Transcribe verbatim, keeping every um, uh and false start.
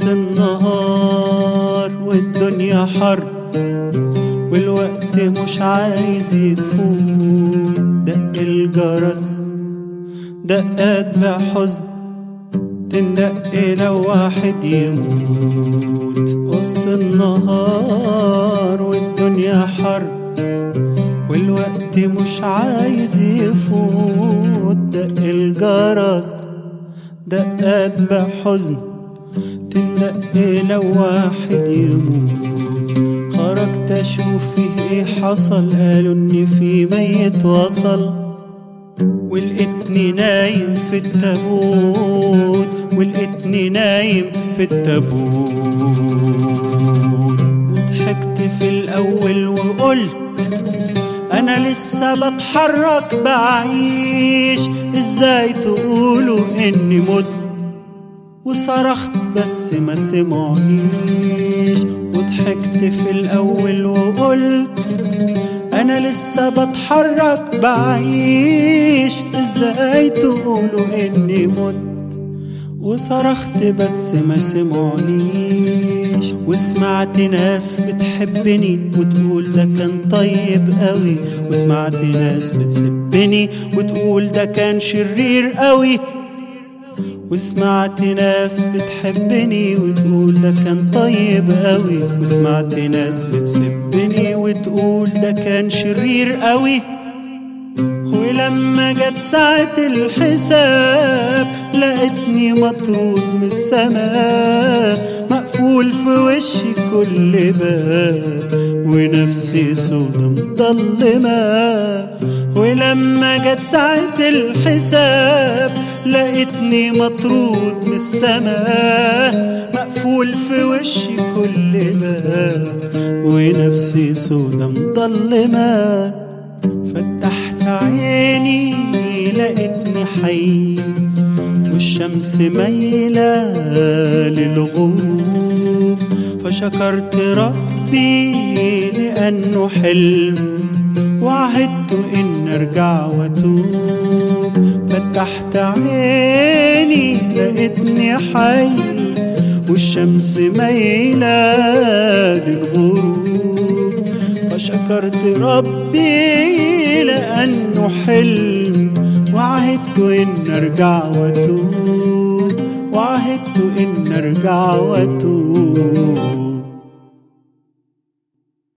وسط النهار والدنيا حر والوقت مش عايز يفوت، دق الجرس دقات بحزن تندق لو واحد يموت. وسط النهار والدنيا حر والوقت مش عايز يفوت، دق الجرس دقات بحزن تندق لو واحد يموت. خرجت اشوف فيه ايه حصل، قالوا ان في ميت وصل، ولقيتني نايم في التابوت، ولقيتني نايم في التابوت. وضحكت في الاول وقلت انا لسه بتحرك بعيش، ازاي تقولوا اني مت؟ وصرخت بس ما سمعونيش. وضحكت في الاول وقلت انا لسه بتحرك بعيش، ازاي تقولوا اني مت؟ وصرخت بس ما سمعونيش. وسمعت ناس بتحبني وتقول ده كان طيب قوي، وسمعت ناس بتسبني وتقول ده كان شرير قوي. وسمعت ناس بتحبني وتقول ده كان طيب قوي، وسمعت ناس بتسبني وتقول ده كان شرير قوي. ولما جت ساعة الحساب لقيتني مطرود من السماء، مقفول في وشي كل باب ونفسي سودا مضلمة. ولما جت ساعة الحساب لقيتني مطرود من السماء، مقفول في وشي كل باب ونفسي سودا مضلمة. فتحت عيني لقيتني حي والشمس مايلة للغروب، فشكرت ربي لأنه حلم وعهدت إن أرجع وأتوب. فتحت عيني لقيتني حي والشمس مايلة للغروب، فشكرت ربي لأنه حلم وعهدت إن أرجع وأتوب، وعهدت إن أرجع وأتوب.